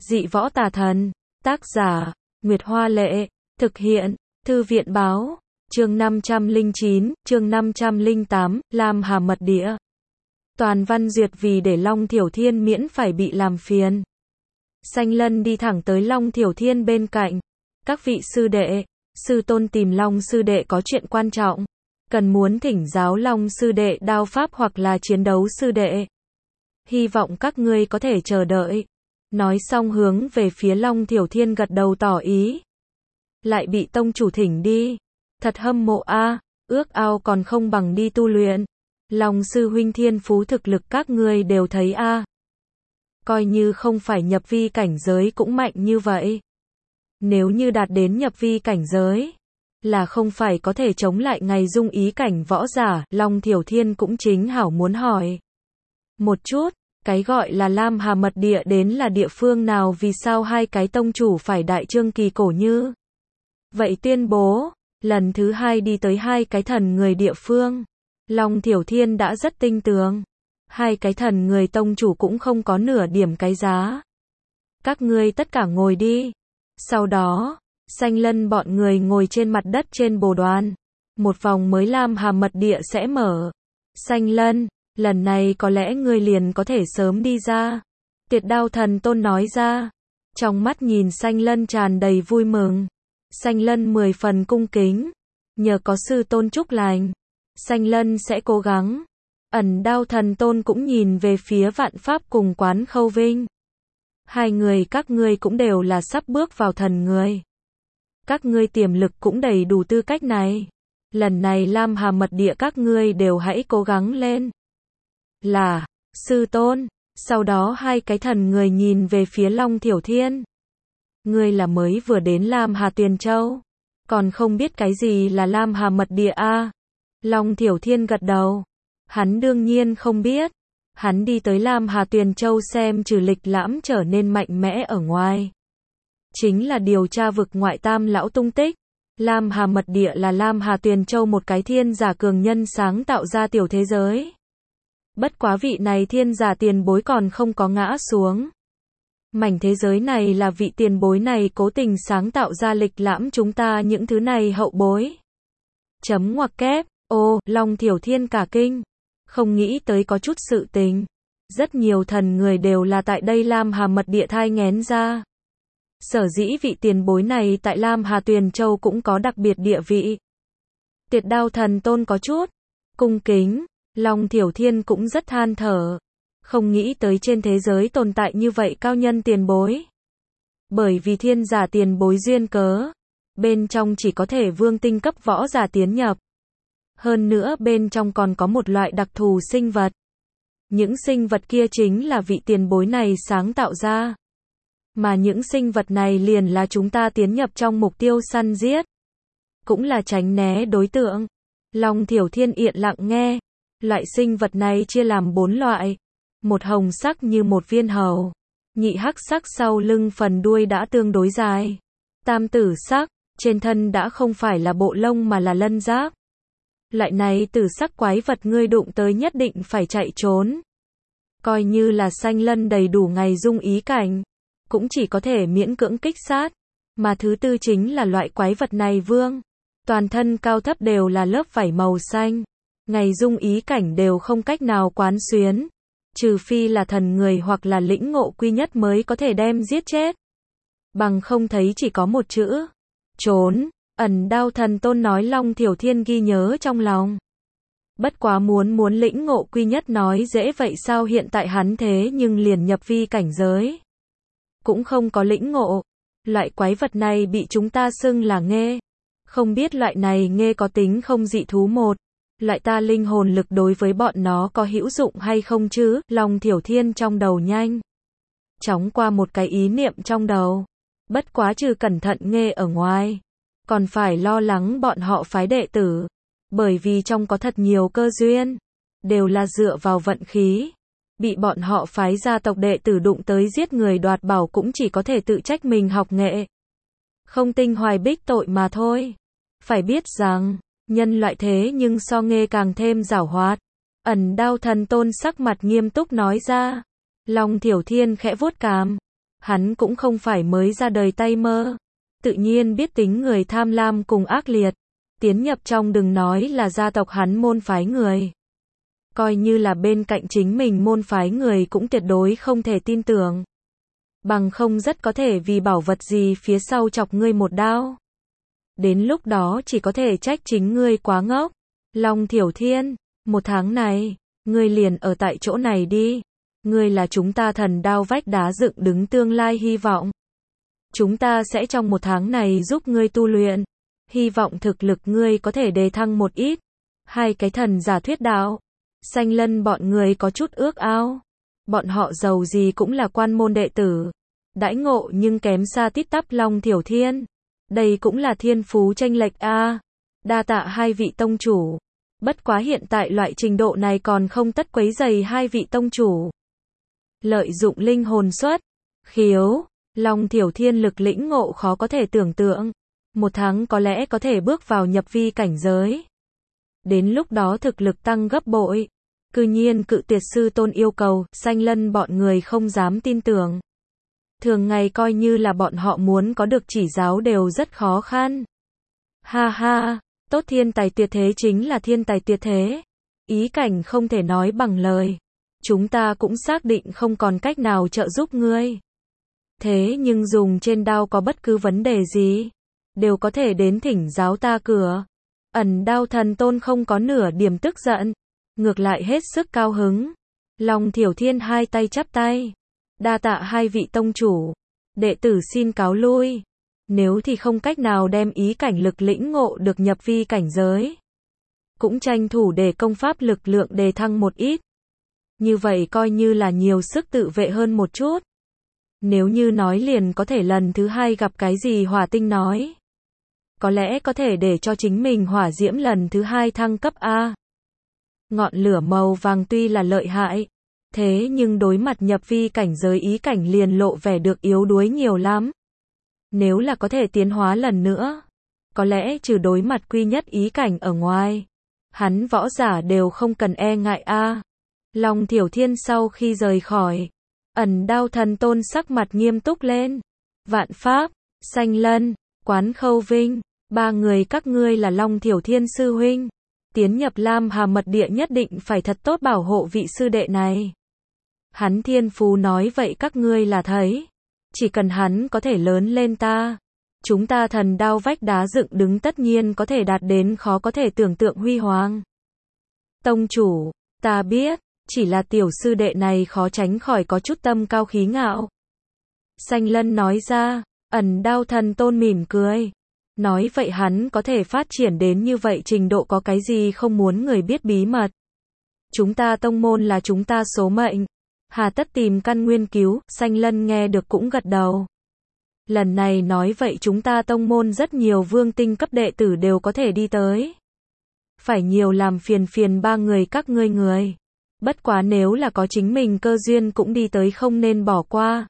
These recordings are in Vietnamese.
Dị võ tà thần. Tác giả, Nguyệt Hoa Lệ. Thực hiện, Thư viện Báo. Chương 509, chương 508, Lam Hà Mật Địa. Toàn văn duyệt vì để Long Thiểu Thiên miễn phải bị làm phiền. Sanh Lân đi thẳng tới Long Thiểu Thiên bên cạnh. Các vị sư đệ, sư tôn tìm Long sư đệ có chuyện quan trọng. Cần muốn thỉnh giáo Long sư đệ đao pháp hoặc là chiến đấu sư đệ. Hy vọng các ngươi có thể chờ đợi. Nói xong hướng về phía Long Thiểu Thiên gật đầu tỏ ý. Lại bị tông chủ thỉnh đi. Thật hâm mộ a, ước ao còn không bằng đi tu luyện. Long sư huynh thiên phú thực lực các ngươi đều thấy a. Coi như không phải nhập vi cảnh giới cũng mạnh như vậy. Nếu như đạt đến nhập vi cảnh giới, là không phải có thể chống lại ngày dung ý cảnh võ giả. Long Thiểu Thiên cũng chính hảo muốn hỏi một chút, cái gọi là Lam Hà Mật Địa đến là địa phương nào, vì sao hai cái tông chủ phải đại trương kỳ cổ như vậy tuyên bố. Lần thứ hai đi tới hai cái thần người địa phương, Long Thiểu Thiên đã rất tinh tường. Hai cái thần người tông chủ cũng không có nửa điểm cái giá. Các ngươi tất cả ngồi đi. Sau đó, Sanh Lân bọn người ngồi trên mặt đất trên bồ đoàn. Một vòng mới Lam Hà Mật Địa sẽ mở. Sanh Lân, lần này có lẽ ngươi liền có thể sớm đi ra. Tiệt Đao Thần Tôn nói ra. Trong mắt nhìn Sanh Lân tràn đầy vui mừng. Sanh Lân 10 phần cung kính. Nhờ có sư tôn chúc lành, Sanh Lân sẽ cố gắng. Ẩn Đao Thần Tôn cũng nhìn về phía Vạn Pháp cùng Quán Khâu Vinh. Hai người các ngươi cũng đều là sắp bước vào thần người. Các ngươi tiềm lực cũng đầy đủ tư cách này. Lần này Lam Hà Mật Địa các ngươi đều hãy cố gắng lên. Là, sư tôn. Sau đó hai cái thần người nhìn về phía Long Thiểu Thiên. Ngươi là mới vừa đến Lam Hà Tuyền Châu, còn không biết cái gì là Lam Hà Mật Địa a? Long Thiểu Thiên gật đầu. Hắn đương nhiên không biết. Hắn đi tới Lam Hà Tuyền Châu xem trừ lịch lãm trở nên mạnh mẽ ở ngoài, chính là điều tra vực ngoại tam lão tung tích. Lam Hà Mật Địa là Lam Hà Tuyền Châu một cái thiên giả cường nhân sáng tạo ra tiểu thế giới. Bất quá vị này thiên giả tiền bối còn không có ngã xuống. Mảnh thế giới này là vị tiền bối này cố tình sáng tạo ra lịch lãm chúng ta những thứ này hậu bối. Chấm ngoặc kép. Ô, Long Thiểu Thiên cả kinh. Không nghĩ tới có chút sự tình. Rất nhiều thần người đều là tại đây Lam Hà Mật Địa thai nghén ra. Sở dĩ vị tiền bối này tại Lam Hà Tuyền Châu cũng có đặc biệt địa vị. Tiệt Đao Thần Tôn có chút cung kính. Long Thiểu Thiên cũng rất than thở. Không nghĩ tới trên thế giới tồn tại như vậy cao nhân tiền bối. Bởi vì thiên giả tiền bối duyên cớ, bên trong chỉ có thể vương tinh cấp võ giả tiến nhập. Hơn nữa bên trong còn có một loại đặc thù sinh vật. Những sinh vật kia chính là vị tiền bối này sáng tạo ra. Mà những sinh vật này liền là chúng ta tiến nhập trong mục tiêu săn giết. Cũng là tránh né đối tượng. Long Thiểu Thiên yên lặng nghe. Loại sinh vật này chia làm 4 loại. Một hồng sắc như một viên hầu. Nhị hắc sắc sau lưng phần đuôi đã tương đối dài. Tam tử sắc, trên thân đã không phải là bộ lông mà là lân giáp. Loại này tử sắc quái vật ngươi đụng tới nhất định phải chạy trốn. Coi như là Sanh Lân đầy đủ ngày dung ý cảnh, cũng chỉ có thể miễn cưỡng kích sát. Mà thứ tư chính là loại quái vật này vương. Toàn thân cao thấp đều là lớp vảy màu xanh. Ngày dung ý cảnh đều không cách nào quán xuyến. Trừ phi là thần người hoặc là lĩnh ngộ quy nhất mới có thể đem giết chết. Bằng không thấy chỉ có một chữ. Trốn. Ẩn Đao Thần Tôn nói. Long Thiểu Thiên ghi nhớ trong lòng. Bất quá muốn lĩnh ngộ quy nhất nói dễ vậy sao, hiện tại hắn thế nhưng liền nhập vi cảnh giới. Cũng không có lĩnh ngộ. Loại quái vật này bị chúng ta xưng là nghê. Không biết loại này nghê có tính không dị thú một. Loại ta linh hồn lực đối với bọn nó có hữu dụng hay không chứ? Long Thiểu Thiên trong đầu nhanh chóng qua một cái ý niệm trong đầu. Bất quá trừ cẩn thận nghê ở ngoài, còn phải lo lắng bọn họ phái đệ tử. Bởi vì trong có thật nhiều cơ duyên, đều là dựa vào vận khí. Bị bọn họ phái gia tộc đệ tử đụng tới giết người đoạt bảo cũng chỉ có thể tự trách mình học nghệ không tinh hoài bích tội mà thôi. Phải biết rằng, nhân loại thế nhưng so nghê càng thêm giảo hoạt. Ẩn Đao Thần Tôn sắc mặt nghiêm túc nói ra. Long Thiểu Thiên khẽ vuốt cằm. Hắn cũng không phải mới ra đời tay mơ. Tự nhiên biết tính người tham lam cùng ác liệt. Tiến nhập trong đừng nói là gia tộc hắn môn phái người. Coi như là bên cạnh chính mình môn phái người cũng tuyệt đối không thể tin tưởng. Bằng không rất có thể vì bảo vật gì phía sau chọc ngươi một đao. Đến lúc đó chỉ có thể trách chính ngươi quá ngốc. Long Thiểu Thiên, 1 tháng này, ngươi liền ở tại chỗ này đi. Ngươi là chúng ta thần đao vách đá dựng đứng tương lai hy vọng. Chúng ta sẽ trong 1 tháng này giúp ngươi tu luyện. Hy vọng thực lực ngươi có thể đề thăng một ít. 2 cái thần giả thuyết đạo. Xanh Lân bọn người có chút ước ao. Bọn họ giàu gì cũng là quan môn đệ tử. Đãi ngộ nhưng kém xa tít tắp Long Thiểu Thiên. Đây cũng là thiên phú chênh lệch a. Đa tạ 2 vị tông chủ. Bất quá hiện tại loại trình độ này còn không tất quấy rầy 2 vị tông chủ. Lợi dụng linh hồn xuất, khiếu, Long Thiểu Thiên lực lĩnh ngộ khó có thể tưởng tượng. 1 tháng có lẽ có thể bước vào nhập vi cảnh giới. Đến lúc đó thực lực tăng gấp bội. Cư nhiên cự tuyệt sư tôn yêu cầu, Xanh Lân bọn người không dám tin tưởng. Thường ngày coi như là bọn họ muốn có được chỉ giáo đều rất khó khăn. Ha ha, tốt thiên tài tuyệt thế chính là thiên tài tuyệt thế. Ý cảnh không thể nói bằng lời. Chúng ta cũng xác định không còn cách nào trợ giúp ngươi. Thế nhưng dùng trên đao có bất cứ vấn đề gì, đều có thể đến thỉnh giáo ta cửa. Ẩn Đao Thần Tôn không có nửa điểm tức giận, ngược lại hết sức cao hứng. Long Thiểu Thiên 2 tay chắp tay. Đa tạ 2 vị tông chủ. Đệ tử xin cáo lui. Nếu thì không cách nào đem ý cảnh lực lĩnh ngộ được nhập vi cảnh giới. Cũng tranh thủ để công pháp lực lượng đề thăng một ít. Như vậy coi như là nhiều sức tự vệ hơn một chút. Nếu như nói liền có thể lần thứ 2 gặp cái gì hỏa tinh nói. Có lẽ có thể để cho chính mình hỏa diễm lần thứ 2 thăng cấp A. Ngọn lửa màu vàng tuy là lợi hại. Thế nhưng đối mặt nhập vi cảnh giới ý cảnh liền lộ vẻ được yếu đuối nhiều lắm. Nếu là có thể tiến hóa lần nữa. Có lẽ trừ đối mặt quy nhất ý cảnh ở ngoài. Hắn võ giả đều không cần e ngại A. Long Thiểu Thiên sau khi rời khỏi. Ẩn Đao Thần Tôn sắc mặt nghiêm túc lên. Vạn Pháp, Xanh Lân, Quán Khâu Vinh. 3 người các ngươi là Long Thiểu Thiên sư huynh. Tiến nhập Lam Hà mật địa nhất định phải thật tốt bảo hộ vị sư đệ này. Hắn thiên phú nói vậy các ngươi là thấy. Chỉ cần hắn có thể lớn lên ta. Chúng ta thần đao vách đá dựng đứng tất nhiên có thể đạt đến khó có thể tưởng tượng huy hoàng. Tông chủ, ta biết, chỉ là tiểu sư đệ này khó tránh khỏi có chút tâm cao khí ngạo. Xanh Lân nói ra, Ẩn Đao Thần Tôn mỉm cười. Nói vậy hắn có thể phát triển đến như vậy trình độ có cái gì không muốn người biết bí mật. Chúng ta tông môn là chúng ta số mệnh. Hà tất tìm căn nguyên cứu, Xanh Lân nghe được cũng gật đầu. Lần này nói vậy chúng ta tông môn rất nhiều vương tinh cấp đệ tử đều có thể đi tới. Phải nhiều làm phiền 3 người các ngươi người. Bất quá nếu là có chính mình cơ duyên cũng đi tới không nên bỏ qua.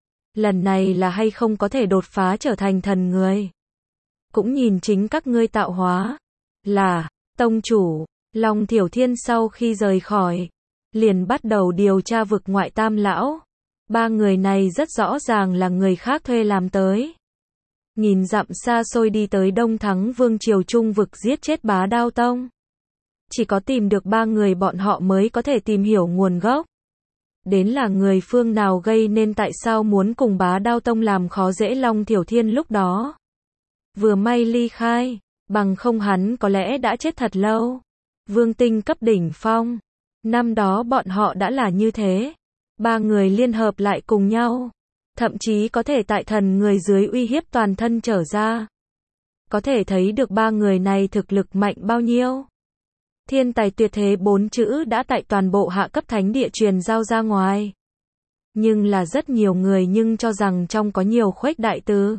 Lần này là hay không có thể đột phá trở thành thần người. Cũng nhìn chính các ngươi tạo hóa. Là, tông chủ, Long Thiểu Thiên sau khi rời khỏi. Liền bắt đầu điều tra vực ngoại tam lão. 3 người này rất rõ ràng là người khác thuê làm tới. Nghìn dặm xa xôi đi tới Đông Thắng Vương Triều Trung vực giết chết Bá Đao Tông. Chỉ có tìm được 3 người bọn họ mới có thể tìm hiểu nguồn gốc. Đến là người phương nào gây nên tại sao muốn cùng Bá Đao Tông làm khó dễ Long Thiểu Thiên lúc đó. Vừa may ly khai, bằng không hắn có lẽ đã chết thật lâu. Vương tinh cấp đỉnh phong. Năm đó bọn họ đã là như thế. 3 người liên hợp lại cùng nhau. Thậm chí có thể tại thần người dưới uy hiếp toàn thân trở ra. Có thể thấy được 3 người này thực lực mạnh bao nhiêu. Thiên tài tuyệt thế 4 chữ đã tại toàn bộ hạ cấp thánh địa truyền giao ra ngoài. Nhưng là rất nhiều người nhưng cho rằng trong có nhiều khuếch đại từ.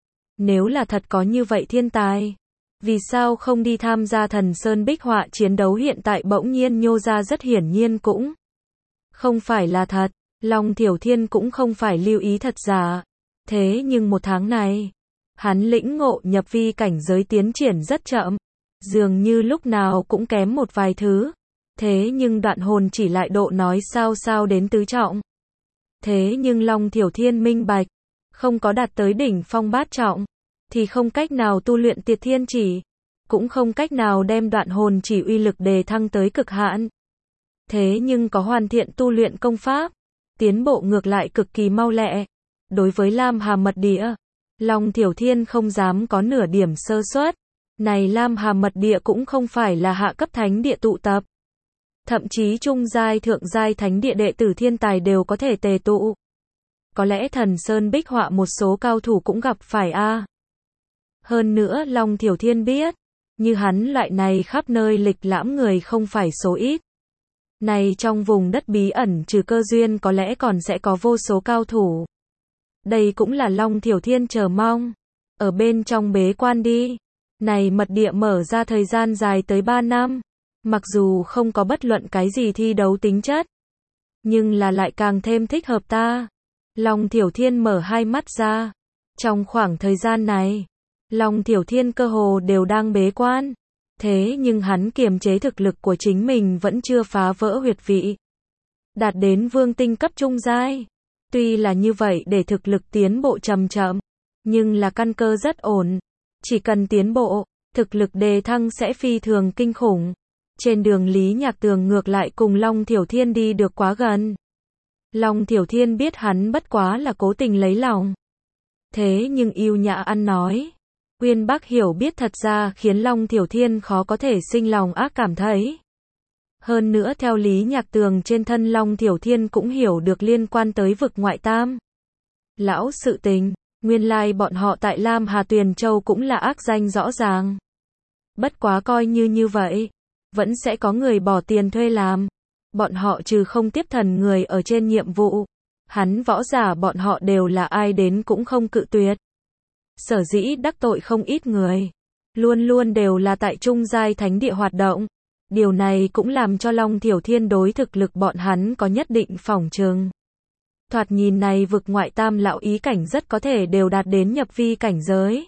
Nếu là thật có như vậy thiên tài. Vì sao không đi tham gia Thần Sơn Bích Họa chiến đấu hiện tại bỗng nhiên nhô ra rất hiển nhiên cũng không phải là thật. Long Thiểu Thiên cũng không phải lưu ý thật giả. Thế nhưng 1 tháng này, hắn lĩnh ngộ nhập vi cảnh giới tiến triển rất chậm. Dường như lúc nào cũng kém một vài thứ. Thế nhưng đoạn hồn chỉ lại độ nói sao đến tứ trọng. Thế nhưng Long Thiểu Thiên minh bạch, không có đạt tới đỉnh phong bát trọng, thì không cách nào tu luyện Tiệt Thiên Chỉ, cũng không cách nào đem Đoạn Hồn Chỉ uy lực đề thăng tới cực hạn. Thế nhưng có hoàn thiện tu luyện công pháp, tiến bộ ngược lại cực kỳ mau lẹ. Đối với Lam Hà Mật Địa, Long Thiểu Thiên không dám có nửa điểm sơ suất. Này Lam Hà Mật Địa cũng không phải là hạ cấp thánh địa tụ tập. Thậm chí trung giai thượng giai thánh địa đệ tử thiên tài đều có thể tề tụ. Có lẽ Thần Sơn Bích Họa một số cao thủ cũng gặp phải a. Hơn nữa Long Thiểu Thiên biết, như hắn loại này khắp nơi lịch lãm người không phải số ít. Này trong vùng đất bí ẩn trừ cơ duyên có lẽ còn sẽ có vô số cao thủ. Đây cũng là Long Thiểu Thiên chờ mong. Ở bên trong bế quan đi. Này mật địa mở ra thời gian dài tới 3 năm. Mặc dù không có bất luận cái gì thi đấu tính chất, nhưng là lại càng thêm thích hợp ta. Long Thiểu Thiên mở hai mắt ra. Trong khoảng thời gian này, Long Thiểu Thiên cơ hồ đều đang bế quan. Thế nhưng hắn kiềm chế thực lực của chính mình vẫn chưa phá vỡ huyệt vị. Đạt đến vương tinh cấp trung giai. Tuy là như vậy để thực lực tiến bộ chậm chậm, nhưng là căn cơ rất ổn. Chỉ cần tiến bộ, thực lực đề thăng sẽ phi thường kinh khủng. Trên đường Lý Nhạc Tường ngược lại cùng Long Thiểu Thiên đi được quá gần. Long Thiểu Thiên biết hắn bất quá là cố tình lấy lòng. Thế nhưng yêu nhã ăn nói. Uyên Bác hiểu biết thật ra khiến Long Thiểu Thiên khó có thể sinh lòng ác cảm thấy. Hơn nữa theo Lý Nhạc Tường trên thân Long Thiểu Thiên cũng hiểu được liên quan tới vực ngoại tam. Lão sự tình, nguyên lai bọn họ tại Lam Hà Tuyền Châu cũng là ác danh rõ ràng. Bất quá coi như vậy, vẫn sẽ có người bỏ tiền thuê làm. Bọn họ trừ không tiếp thần người ở trên nhiệm vụ. Hắn võ giả bọn họ đều là ai đến cũng không cự tuyệt. Sở dĩ đắc tội không ít người. Luôn luôn đều là tại trung giai thánh địa hoạt động. Điều này cũng làm cho Long Thiểu Thiên đối thực lực bọn hắn có nhất định phỏng chừng. Thoạt nhìn này vực ngoại tam lão ý cảnh rất có thể đều đạt đến nhập vi cảnh giới.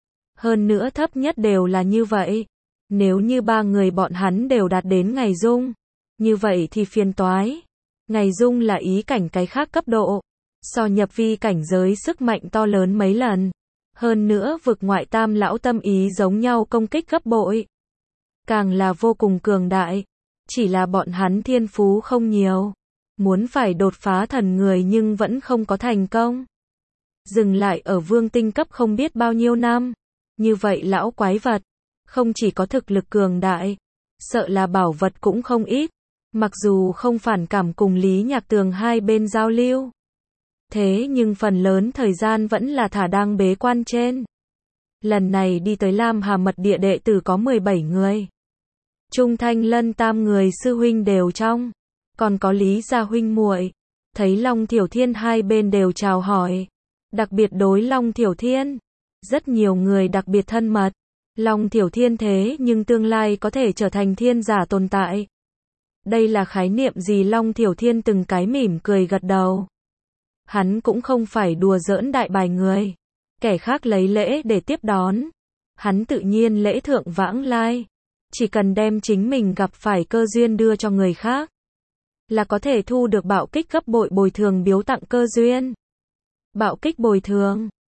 Hơn nữa thấp nhất đều là như vậy. Nếu như 3 người bọn hắn đều đạt đến ngày dung, như vậy thì phiền toái. Ngày dung là ý cảnh cái khác cấp độ. So nhập vi cảnh giới sức mạnh to lớn mấy lần. Hơn nữa vực ngoại tam lão tâm ý giống nhau công kích gấp bội. Càng là vô cùng cường đại. Chỉ là bọn hắn thiên phú không nhiều. Muốn phải đột phá thần người nhưng vẫn không có thành công. Dừng lại ở vương tinh cấp không biết bao nhiêu năm. Như vậy lão quái vật, không chỉ có thực lực cường đại, sợ là bảo vật cũng không ít. Mặc dù không phản cảm cùng Lý Nhạc Tường hai bên giao lưu. Thế nhưng phần lớn thời gian vẫn là thả đang bế quan trên. Lần này đi tới Lam Hà Mật Địa đệ tử có 17 người. Trung Thanh Lân tam người sư huynh đều trong. Còn có Lý gia huynh muội. Thấy Long Thiểu Thiên hai bên đều chào hỏi. Đặc biệt đối Long Thiểu Thiên. Rất nhiều người đặc biệt thân mật. Long Thiểu Thiên thế nhưng tương lai có thể trở thành thiên giả tồn tại. Đây là khái niệm gì? Long Thiểu Thiên từng cái mỉm cười gật đầu. Hắn cũng không phải đùa giỡn đại bài người. Kẻ khác lấy lễ để tiếp đón. Hắn tự nhiên lễ thượng vãng lai. Chỉ cần đem chính mình gặp phải cơ duyên đưa cho người khác, là có thể thu được bạo kích gấp bội bồi thường biếu tặng cơ duyên. Bạo kích bồi thường.